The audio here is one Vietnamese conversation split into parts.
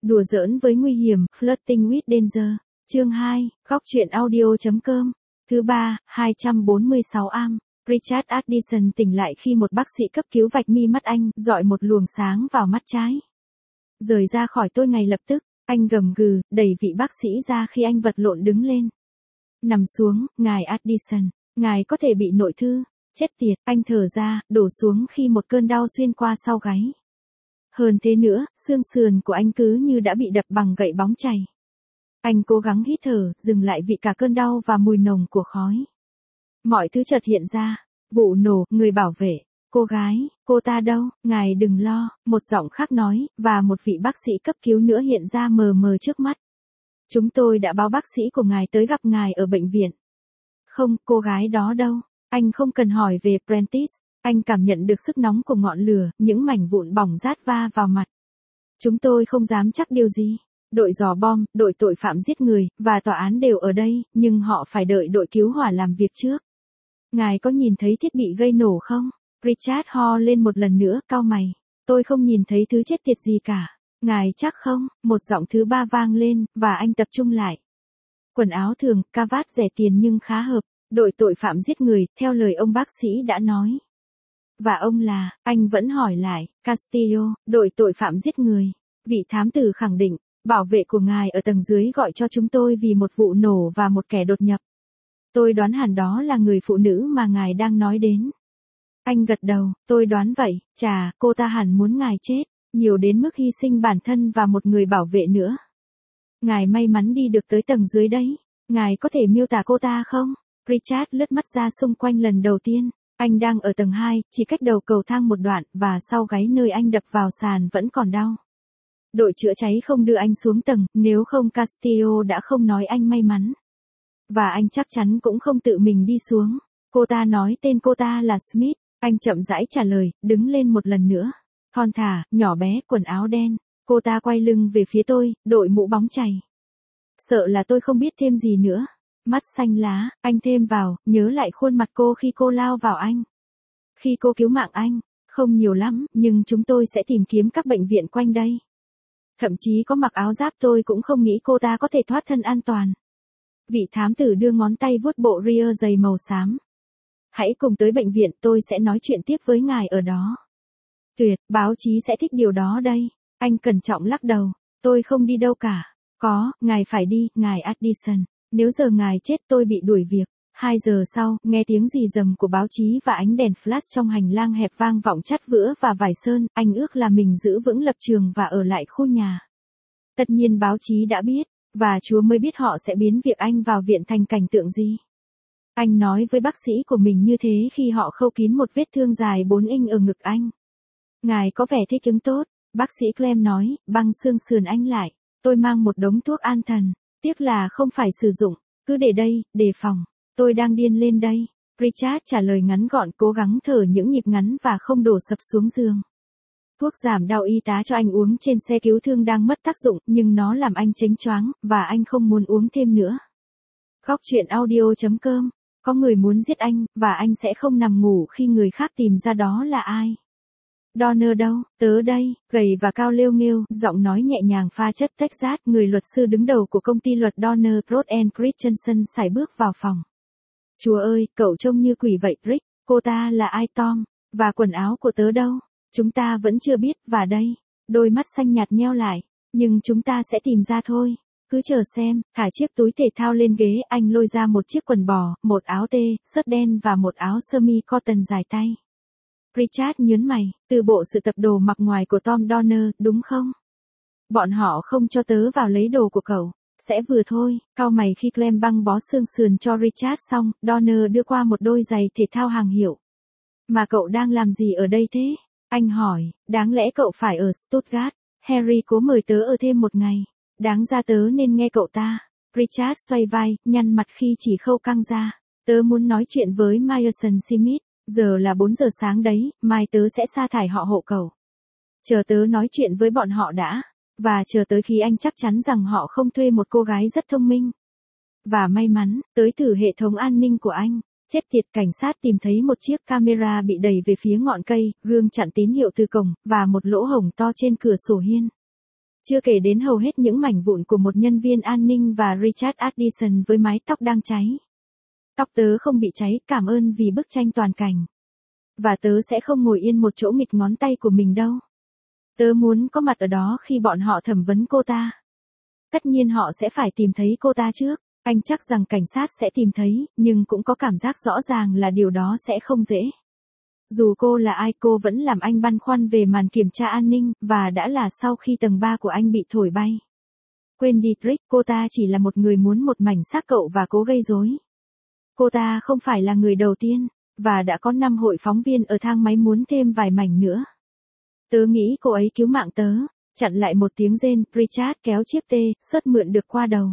Đùa giỡn với nguy hiểm, Flirting with Danger. Chương 2, góc truyện audio.com. Thứ 3, 246 am. Richard Addison tỉnh lại khi một bác sĩ cấp cứu vạch mi mắt anh, dọi một luồng sáng vào mắt trái. Rời ra khỏi tôi ngay lập tức, anh gầm gừ, đẩy vị bác sĩ ra khi anh vật lộn đứng lên. Nằm xuống, ngài Addison, ngài có thể bị nội thư. Chết tiệt, anh thở ra, đổ xuống khi một cơn đau xuyên qua sau gáy. Hơn thế nữa, xương sườn của anh cứ như đã bị đập bằng gậy bóng chày. Anh cố gắng hít thở, dừng lại vì cả cơn đau và mùi nồng của khói. Mọi thứ chợt hiện ra. Vụ nổ, người bảo vệ, cô gái, cô ta đâu, ngài đừng lo, một giọng khác nói, và một vị bác sĩ cấp cứu nữa hiện ra mờ mờ trước mắt. Chúng tôi đã báo bác sĩ của ngài tới gặp ngài ở bệnh viện. Không, cô gái đó đâu, anh không cần hỏi về Prentice, anh cảm nhận được sức nóng của ngọn lửa, những mảnh vụn bỏng rát va vào mặt. Chúng tôi không dám chắc điều gì. Đội dò bom, đội tội phạm giết người, và tòa án đều ở đây, nhưng họ phải đợi đội cứu hỏa làm việc trước. Ngài có nhìn thấy thiết bị gây nổ không? Richard ho lên một lần nữa, cau mày. Tôi không nhìn thấy thứ chết tiệt gì cả. Ngài chắc không? Một giọng thứ ba vang lên, và anh tập trung lại. Quần áo thường, cravat rẻ tiền nhưng khá hợp. Đội tội phạm giết người, theo lời ông bác sĩ đã nói. Và ông là, anh vẫn hỏi lại, Castillo, đội tội phạm giết người. Vị thám tử khẳng định, bảo vệ của ngài ở tầng dưới gọi cho chúng tôi vì một vụ nổ và một kẻ đột nhập. Tôi đoán hẳn đó là người phụ nữ mà ngài đang nói đến. Anh gật đầu, tôi đoán vậy, chà, cô ta hẳn muốn ngài chết, nhiều đến mức hy sinh bản thân và một người bảo vệ nữa. Ngài may mắn đi được tới tầng dưới đấy, ngài có thể miêu tả cô ta không? Richard lướt mắt ra xung quanh lần đầu tiên, anh đang ở tầng 2, chỉ cách đầu cầu thang một đoạn, và sau gáy nơi anh đập vào sàn vẫn còn đau. Đội chữa cháy không đưa anh xuống tầng, nếu không Castillo đã không nói anh may mắn. Và anh chắc chắn cũng không tự mình đi xuống. Cô ta nói tên cô ta là Smith, anh chậm rãi trả lời, đứng lên một lần nữa. Thon thả, nhỏ bé, quần áo đen. Cô ta quay lưng về phía tôi, đội mũ bóng chày. Sợ là tôi không biết thêm gì nữa. Mắt xanh lá, anh thêm vào, nhớ lại khuôn mặt cô khi cô lao vào anh. Khi cô cứu mạng anh, không nhiều lắm, nhưng chúng tôi sẽ tìm kiếm các bệnh viện quanh đây. Thậm chí có mặc áo giáp tôi cũng không nghĩ cô ta có thể thoát thân an toàn. Vị thám tử đưa ngón tay vuốt bộ ria dày màu xám. Hãy cùng tới bệnh viện, tôi sẽ nói chuyện tiếp với ngài ở đó. Tuyệt, báo chí sẽ thích điều đó đây. Anh cẩn trọng lắc đầu, tôi không đi đâu cả. Có, ngài phải đi, ngài Addison. Nếu giờ ngài chết tôi bị đuổi việc. 2 giờ sau, nghe tiếng rì rầm của báo chí và ánh đèn flash trong hành lang hẹp vang vọng chát vữa và vải sơn, anh ước là mình giữ vững lập trường và ở lại khu nhà. Tất nhiên báo chí đã biết, và Chúa mới biết họ sẽ biến việc anh vào viện thành cảnh tượng gì. Anh nói với bác sĩ của mình như thế khi họ khâu kín một vết thương dài 4 inch ở ngực anh. Ngài có vẻ thích ứng tốt, bác sĩ Clem nói, băng xương sườn anh lại. Tôi mang một đống thuốc an thần, tiếc là không phải sử dụng, cứ để đây, đề phòng. Tôi đang điên lên đây. Richard trả lời ngắn gọn, cố gắng thở những nhịp ngắn và không đổ sập xuống giường. Thuốc giảm đau y tá cho anh uống trên xe cứu thương đang mất tác dụng, nhưng nó làm anh chếnh choáng, và anh không muốn uống thêm nữa. Góc truyện audio.com. Có người muốn giết anh, và anh sẽ không nằm ngủ khi người khác tìm ra đó là ai. Donner đâu, tớ đây, gầy và cao lêu nghêu, giọng nói nhẹ nhàng pha chất Texas, người luật sư đứng đầu của công ty luật Donner Road and Christensen sải bước vào phòng. Chúa ơi, cậu trông như quỷ vậy, Rick, cô ta là ai Tom, và quần áo của tớ đâu? Chúng ta vẫn chưa biết, và đây, đôi mắt xanh nhạt nheo lại, nhưng chúng ta sẽ tìm ra thôi. Cứ chờ xem, thả chiếc túi thể thao lên ghế, anh lôi ra một chiếc quần bò, một áo tê, sớt đen và một áo sơ mi cotton dài tay. Richard nhớn mày, từ bộ sự tập đồ mặc ngoài của Tom Donner, đúng không? Bọn họ không cho tớ vào lấy đồ của cậu. Sẽ vừa thôi, cau mày khi Clem băng bó xương sườn cho Richard xong, Donner đưa qua một đôi giày thể thao hàng hiệu. Mà cậu đang làm gì ở đây thế? Anh hỏi, đáng lẽ cậu phải ở Stuttgart, Harry cố mời tớ ở thêm một ngày. Đáng ra tớ nên nghe cậu ta. Richard xoay vai, nhăn mặt khi chỉ khâu căng ra. Tớ muốn nói chuyện với Meyerson Smith, giờ là 4 giờ sáng đấy, mai tớ sẽ sa thải họ hộ cậu. Chờ tớ nói chuyện với bọn họ đã. Và chờ tới khi anh chắc chắn rằng họ không thuê một cô gái rất thông minh. Và may mắn, tới từ hệ thống an ninh của anh. Chết tiệt, cảnh sát tìm thấy một chiếc camera bị đẩy về phía ngọn cây, gương chặn tín hiệu từ cổng, và một lỗ hổng to trên cửa sổ hiên. Chưa kể đến hầu hết những mảnh vụn của một nhân viên an ninh và Richard Addison với mái tóc đang cháy. Tóc tớ không bị cháy, cảm ơn vì bức tranh toàn cảnh. Và tớ sẽ không ngồi yên một chỗ nghịch ngón tay của mình đâu. Tớ muốn có mặt ở đó khi bọn họ thẩm vấn cô ta. Tất nhiên họ sẽ phải tìm thấy cô ta trước. Anh chắc rằng cảnh sát sẽ tìm thấy, nhưng cũng có cảm giác rõ ràng là điều đó sẽ không dễ. Dù cô là ai, cô vẫn làm anh băn khoăn về màn kiểm tra an ninh, và đã là sau khi tầng 3 của anh bị thổi bay. Quên đi Trick, cô ta chỉ là một người muốn một mảnh xác cậu và cố gây rối. Cô ta không phải là người đầu tiên, và đã có 5 hội phóng viên ở thang máy muốn thêm vài mảnh nữa. Tớ nghĩ cô ấy cứu mạng tớ, chặn lại một tiếng rên, Richard kéo chiếc T-shirt mượn được qua đầu.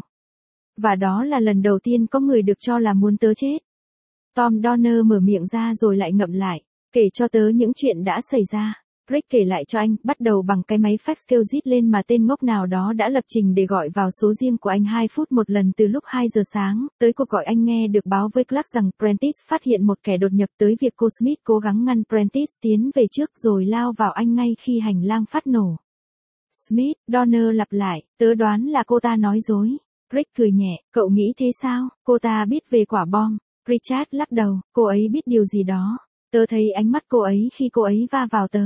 Và đó là lần đầu tiên có người được cho là muốn tớ chết. Tom Donner mở miệng ra rồi lại ngậm lại, kể cho tớ những chuyện đã xảy ra. Rick kể lại cho anh, bắt đầu bằng cái máy fax kêu rít lên mà tên ngốc nào đó đã lập trình để gọi vào số riêng của anh 2 phút một lần từ lúc 2 giờ sáng, tới cuộc gọi anh nghe được báo với Clark rằng Prentice phát hiện một kẻ đột nhập, tới việc cô Smith cố gắng ngăn Prentice tiến về trước rồi lao vào anh ngay khi hành lang phát nổ. Smith, Donner lặp lại, tớ đoán là cô ta nói dối. Rick cười nhẹ, cậu nghĩ thế sao, cô ta biết về quả bom. Richard lắc đầu, cô ấy biết điều gì đó. Tớ thấy ánh mắt cô ấy khi cô ấy va vào tớ.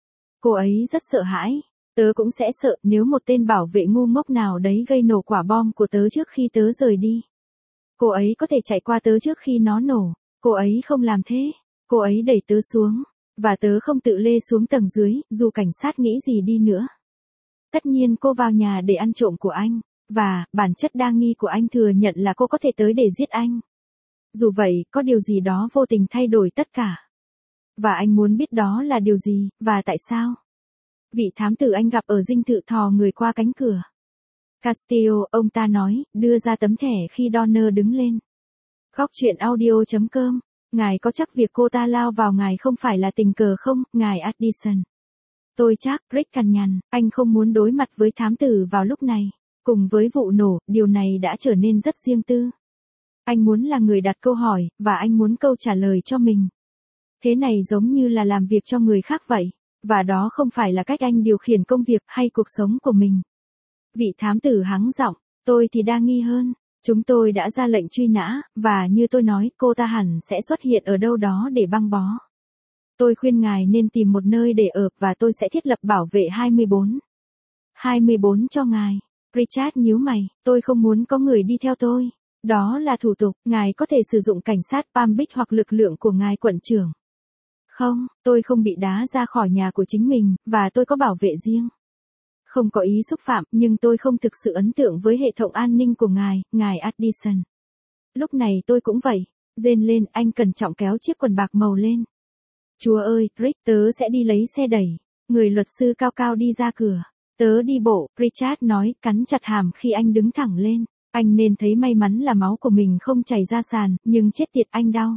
Cô ấy rất sợ hãi. Tớ cũng sẽ sợ nếu một tên bảo vệ ngu ngốc nào đấy gây nổ quả bom của tớ trước khi tớ rời đi. Cô ấy có thể chạy qua tớ trước khi nó nổ. Cô ấy không làm thế. Cô ấy đẩy tớ xuống. Và tớ không tự lê xuống tầng dưới, dù cảnh sát nghĩ gì đi nữa. Tất nhiên cô vào nhà để ăn trộm của anh. Và, bản chất đa nghi của anh thừa nhận là cô có thể tới để giết anh. Dù vậy, có điều gì đó vô tình thay đổi tất cả. Và anh muốn biết đó là điều gì, và tại sao. Vị thám tử anh gặp ở dinh thự thò người qua cánh cửa. Castillo, ông ta nói, đưa ra tấm thẻ khi Donner đứng lên. Góc truyện audio.com. Ngài có chắc việc cô ta lao vào ngài không phải là tình cờ không, ngài Addison? Tôi chắc, Rick cằn nhằn, anh không muốn đối mặt với thám tử vào lúc này. Cùng với vụ nổ, điều này đã trở nên rất riêng tư. Anh muốn là người đặt câu hỏi, và anh muốn câu trả lời cho mình. Thế này giống như là làm việc cho người khác vậy, và đó không phải là cách anh điều khiển công việc hay cuộc sống của mình. Vị thám tử hắng giọng, tôi thì đa nghi hơn. Chúng tôi đã ra lệnh truy nã, và như tôi nói, cô ta hẳn sẽ xuất hiện ở đâu đó để băng bó. Tôi khuyên ngài nên tìm một nơi để ở, và tôi sẽ thiết lập bảo vệ 24 cho ngài. Richard nhíu mày, tôi không muốn có người đi theo tôi. Đó là thủ tục, ngài có thể sử dụng cảnh sát Palm Beach hoặc lực lượng của ngài quận trưởng. Không, tôi không bị đá ra khỏi nhà của chính mình, và tôi có bảo vệ riêng. Không có ý xúc phạm, nhưng tôi không thực sự ấn tượng với hệ thống an ninh của ngài Addison. Lúc này tôi cũng vậy. Rên lên, anh cẩn trọng kéo chiếc quần bạc màu lên. Chúa ơi, Rick, tớ sẽ đi lấy xe đẩy. Người luật sư cao cao đi ra cửa. Tớ đi bộ, Richard nói, cắn chặt hàm khi anh đứng thẳng lên. Anh nên thấy may mắn là máu của mình không chảy ra sàn, nhưng chết tiệt anh đau.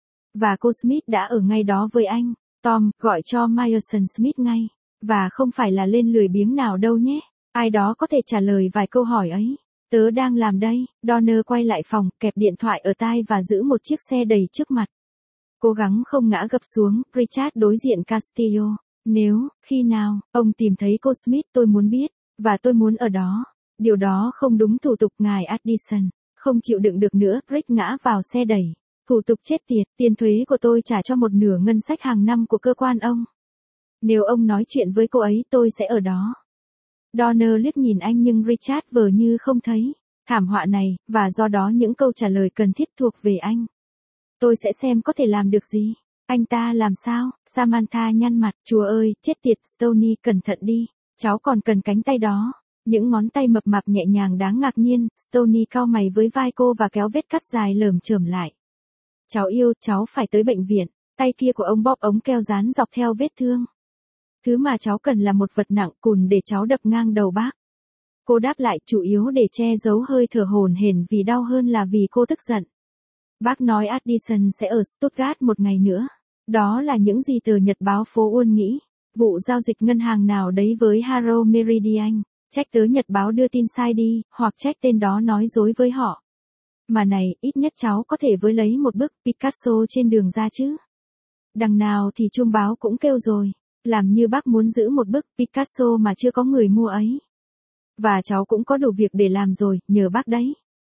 Và cô Smith đã ở ngay đó với anh. Tom, gọi cho Meyerson Smith ngay. Và không phải là lên lười biếng nào đâu nhé. Ai đó có thể trả lời vài câu hỏi ấy. Tớ đang làm đây. Donner quay lại phòng, kẹp điện thoại ở tai và giữ một chiếc xe đầy trước mặt. Cố gắng không ngã gập xuống, Richard đối diện Castillo. Nếu, khi nào, ông tìm thấy cô Smith tôi muốn biết, và tôi muốn ở đó. Điều đó không đúng thủ tục ngài Addison. Không chịu đựng được nữa, Rick ngã vào xe đẩy. Thủ tục chết tiệt, tiền thuế của tôi trả cho một nửa ngân sách hàng năm của cơ quan ông. Nếu ông nói chuyện với cô ấy tôi sẽ ở đó. Donner liếc nhìn anh nhưng Richard vờ như không thấy. Thảm họa này, và do đó những câu trả lời cần thiết thuộc về anh. Tôi sẽ xem có thể làm được gì. Anh ta làm sao? Samantha nhăn mặt. Chúa ơi, chết tiệt, Stoney, cẩn thận đi. Cháu còn cần cánh tay đó. Những ngón tay mập mạp nhẹ nhàng đáng ngạc nhiên, Stoney cau mày với vai cô và kéo vết cắt dài lởm chởm lại. Cháu yêu, cháu phải tới bệnh viện. Tay kia của ông bóp ống keo dán dọc theo vết thương. Thứ mà cháu cần là một vật nặng cùn để cháu đập ngang đầu bác. Cô đáp lại, chủ yếu để che giấu hơi thở hổn hển vì đau hơn là vì cô tức giận. Bác nói Addison sẽ ở Stuttgart một ngày nữa. Đó là những gì tờ Nhật báo phố Uôn nghĩ. Vụ giao dịch ngân hàng nào đấy với Haro Meridian. Trách tớ Nhật báo đưa tin sai đi, hoặc trách tên đó nói dối với họ. Mà này, ít nhất cháu có thể với lấy một bức Picasso trên đường ra chứ. Đằng nào thì chuông báo cũng kêu rồi. Làm như bác muốn giữ một bức Picasso mà chưa có người mua ấy. Và cháu cũng có đủ việc để làm rồi, nhờ bác đấy.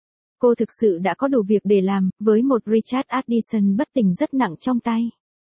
Cô thực sự đã có đủ việc để làm, với một Richard Addison bất tỉnh rất nặng trong tay.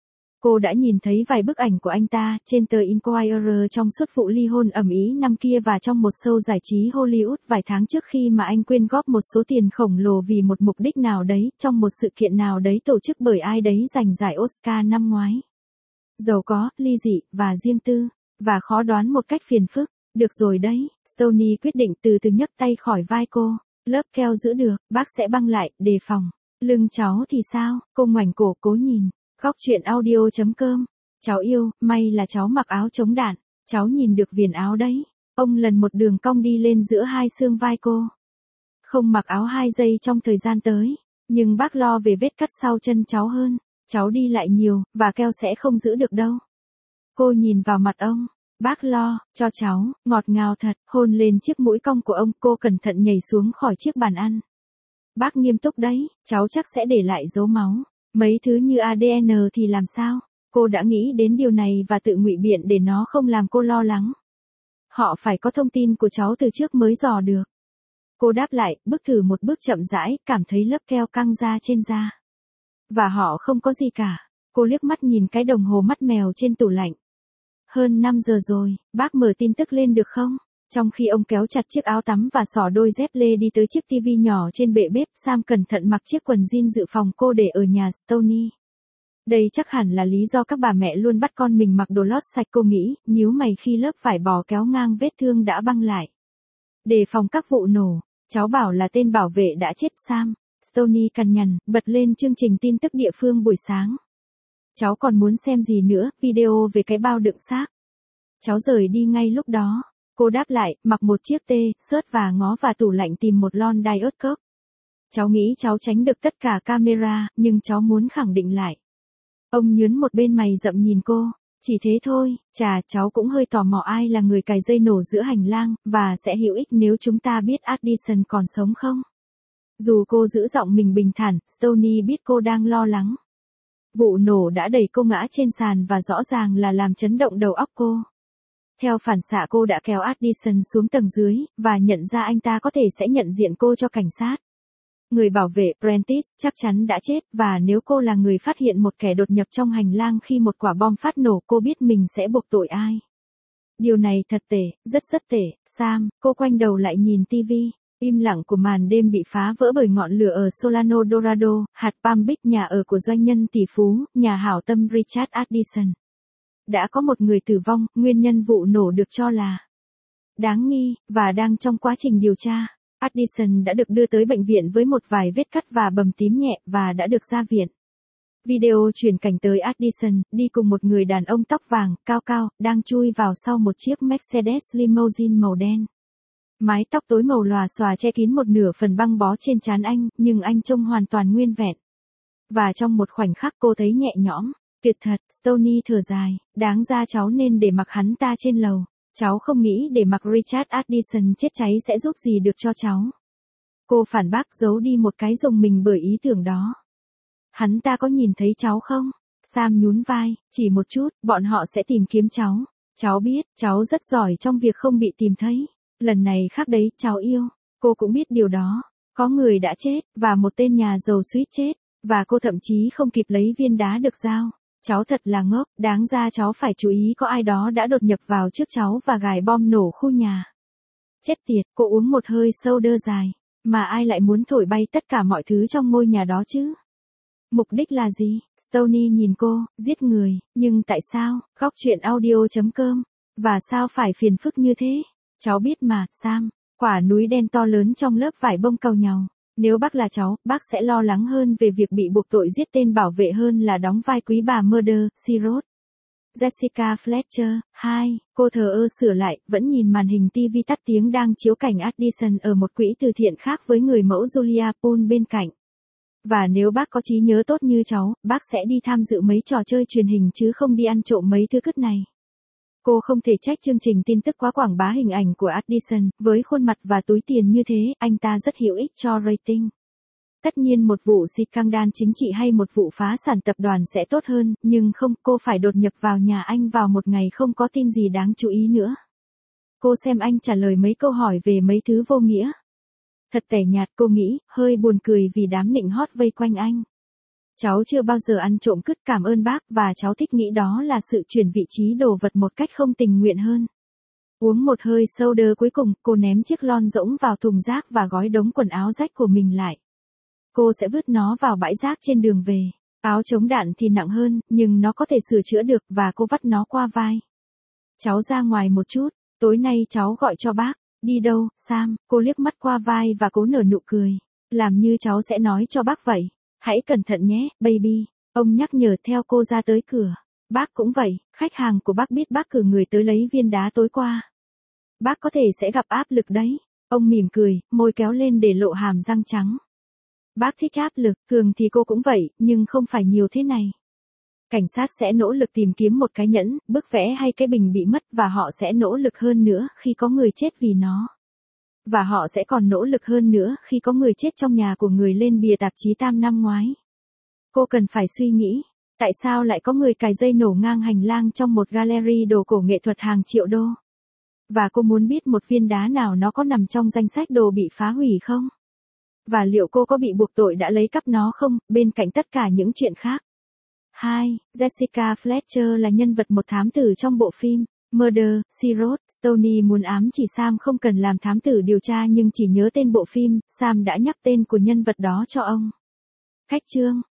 Cô đã nhìn thấy vài bức ảnh của anh ta trên tờ Inquirer trong suốt vụ ly hôn ầm ĩ năm kia và trong một show giải trí Hollywood vài tháng trước khi mà anh quyên góp một số tiền khổng lồ vì một mục đích nào đấy, trong một sự kiện nào đấy tổ chức bởi ai đấy giành giải Oscar năm ngoái. Giàu có, ly dị, và riêng tư, và khó đoán một cách phiền phức. Được rồi đấy, Stoney quyết định từ từ nhấc tay khỏi vai cô. Lớp keo giữ được, bác sẽ băng lại, đề phòng. Lưng cháu thì sao? Cô ngoảnh cổ cố nhìn. Góc chuyện audio.com. Cháu yêu, may là cháu mặc áo chống đạn. Cháu nhìn được viền áo đấy. Ông lần một đường cong đi lên giữa hai xương vai cô. Không mặc áo 2 giây trong thời gian tới. Nhưng bác lo về vết cắt sau chân cháu hơn. Cháu đi lại nhiều, và keo sẽ không giữ được đâu. Cô nhìn vào mặt ông. Bác lo, cho cháu, ngọt ngào thật, hôn lên chiếc mũi cong của ông, cô cẩn thận nhảy xuống khỏi chiếc bàn ăn. Bác nghiêm túc đấy, cháu chắc sẽ để lại dấu máu. Mấy thứ như ADN thì làm sao? Cô đã nghĩ đến điều này và tự ngụy biện để nó không làm cô lo lắng. Họ phải có thông tin của cháu từ trước mới dò được. Cô đáp lại, bước thử một bước chậm rãi, cảm thấy lớp keo căng ra trên da. Và họ không có gì cả. Cô liếc mắt nhìn cái đồng hồ mắt mèo trên tủ lạnh. Hơn 5 giờ rồi, bác mở tin tức lên được không? Trong khi ông kéo chặt chiếc áo tắm và xỏ đôi dép lê đi tới chiếc tivi nhỏ trên bệ bếp, Sam cẩn thận mặc chiếc quần jean dự phòng cô để ở nhà Stoney. Đây chắc hẳn là lý do các bà mẹ luôn bắt con mình mặc đồ lót sạch, cô nghĩ, nhíu mày khi lớp vải bò kéo ngang vết thương đã băng lại. Đề phòng các vụ nổ, cháu bảo là tên bảo vệ đã chết. Sam, Stoney cằn nhằn, bật lên chương trình tin tức địa phương buổi sáng. Cháu còn muốn xem gì nữa, video về cái bao đựng xác. Cháu rời đi ngay lúc đó. Cô đáp lại, mặc một chiếc t-shirt và ngó vào tủ lạnh tìm một lon Diet Coke. Cháu nghĩ cháu tránh được tất cả camera, nhưng cháu muốn khẳng định lại. Ông nhướn một bên mày rậm nhìn cô. Chỉ thế thôi, cháu cũng hơi tò mò ai là người cài dây nổ giữa hành lang, và sẽ hữu ích nếu chúng ta biết Addison còn sống không. Dù cô giữ giọng mình bình thản, Stoney biết cô đang lo lắng. Vụ nổ đã đẩy cô ngã trên sàn và rõ ràng là làm chấn động đầu óc cô. Theo phản xạ cô đã kéo Addison xuống tầng dưới, và nhận ra anh ta có thể sẽ nhận diện cô cho cảnh sát. Người bảo vệ Prentice chắc chắn đã chết, và nếu cô là người phát hiện một kẻ đột nhập trong hành lang khi một quả bom phát nổ, cô biết mình sẽ buộc tội ai. Điều này thật tệ, rất tệ. Sam, cô quay đầu lại nhìn tivi. Im lặng của màn đêm bị phá vỡ bởi ngọn lửa ở Solano Dorado, hạt Palm Beach, nhà ở của doanh nhân tỷ phú, nhà hảo tâm Richard Addison. Đã có một người tử vong, nguyên nhân vụ nổ được cho là đáng nghi, và đang trong quá trình điều tra. Addison đã được đưa tới bệnh viện với một vài vết cắt và bầm tím nhẹ, và đã được ra viện. Video chuyển cảnh tới Addison, đi cùng một người đàn ông tóc vàng, cao, đang chui vào sau một chiếc Mercedes limousine màu đen. Mái tóc tối màu lòa xòa che kín một nửa phần băng bó trên trán anh, nhưng anh trông hoàn toàn nguyên vẹn. Và trong một khoảnh khắc cô thấy nhẹ nhõm. Tuyệt thật, Stoney thở dài, đáng ra cháu nên để mặc hắn ta trên lầu. Cháu không nghĩ để mặc Richard Addison chết cháy sẽ giúp gì được cho cháu. Cô phản bác, giấu đi một cái rùng mình bởi ý tưởng đó. Hắn ta có nhìn thấy cháu không? Sam nhún vai, chỉ một chút, bọn họ sẽ tìm kiếm cháu. Cháu biết, cháu rất giỏi trong việc không bị tìm thấy. Lần này khác đấy, cháu yêu. Cô cũng biết điều đó. Có người đã chết, và một tên nhà giàu suýt chết. Và cô thậm chí không kịp lấy viên đá được giao. Cháu thật là ngốc, đáng ra cháu phải chú ý có ai đó đã đột nhập vào trước cháu và gài bom nổ khu nhà. Chết tiệt, cô uống một hơi sâu đơ dài. Mà ai lại muốn thổi bay tất cả mọi thứ trong ngôi nhà đó chứ? Mục đích là gì? Stoney nhìn cô, giết người, nhưng tại sao? Góc chuyện audio.com. Và sao phải phiền phức như thế? Cháu biết mà, Sam, quả núi đen to lớn trong lớp vải bông cau nhàu. Nếu bác là cháu, bác sẽ lo lắng hơn về việc bị buộc tội giết tên bảo vệ hơn là đóng vai quý bà Murder, She Wrote. Jessica Fletcher, 2, cô thờ ơ sửa lại, vẫn nhìn màn hình TV tắt tiếng đang chiếu cảnh Addison ở một quỹ từ thiện khác với người mẫu Julia Poole bên cạnh. Và nếu bác có trí nhớ tốt như cháu, bác sẽ đi tham dự mấy trò chơi truyền hình chứ không đi ăn trộm mấy thứ cứt này. Cô không thể trách chương trình tin tức quá quảng bá hình ảnh của Addison, với khuôn mặt và túi tiền như thế, anh ta rất hữu ích cho rating. Tất nhiên một vụ scandal chính trị hay một vụ phá sản tập đoàn sẽ tốt hơn, nhưng không, cô phải đột nhập vào nhà anh vào một ngày không có tin gì đáng chú ý nữa. Cô xem anh trả lời mấy câu hỏi về mấy thứ vô nghĩa. Thật tẻ nhạt, cô nghĩ, hơi buồn cười vì đám nịnh hót vây quanh anh. Cháu chưa bao giờ ăn trộm cứt, cảm ơn bác, và cháu thích nghĩ đó là sự chuyển vị trí đồ vật một cách không tình nguyện hơn. Uống một hơi soda cuối cùng, cô ném chiếc lon rỗng vào thùng rác và gói đống quần áo rách của mình lại. Cô sẽ vứt nó vào bãi rác trên đường về. Áo chống đạn thì nặng hơn, nhưng nó có thể sửa chữa được, và cô vắt nó qua vai. Cháu ra ngoài một chút, tối nay cháu gọi cho bác. Đi đâu, Sam? Cô liếc mắt qua vai và cố nở nụ cười. Làm như cháu sẽ nói cho bác vậy. Hãy cẩn thận nhé, baby. Ông nhắc nhở theo cô ra tới cửa. Bác cũng vậy, khách hàng của bác biết bác cử người tới lấy viên đá tối qua. Bác có thể sẽ gặp áp lực đấy. Ông mỉm cười, môi kéo lên để lộ hàm răng trắng. Bác thích áp lực, thường thì cô cũng vậy, nhưng không phải nhiều thế này. Cảnh sát sẽ nỗ lực tìm kiếm một cái nhẫn, bức vẽ hay cái bình bị mất, và họ sẽ nỗ lực hơn nữa khi có người chết vì nó. Và họ sẽ còn nỗ lực hơn nữa khi có người chết trong nhà của người lên bìa tạp chí Time năm ngoái. Cô cần phải suy nghĩ, tại sao lại có người cài dây nổ ngang hành lang trong một gallery đồ cổ nghệ thuật hàng triệu đô? Và cô muốn biết một viên đá nào nó có nằm trong danh sách đồ bị phá hủy không? Và liệu cô có bị buộc tội đã lấy cắp nó không, bên cạnh tất cả những chuyện khác? 2. Jessica Fletcher là nhân vật một thám tử trong bộ phim Murder, She Wrote. Stoney muốn ám chỉ Sam không cần làm thám tử điều tra nhưng chỉ nhớ tên bộ phim, Sam đã nhắc tên của nhân vật đó cho ông. Khách chương.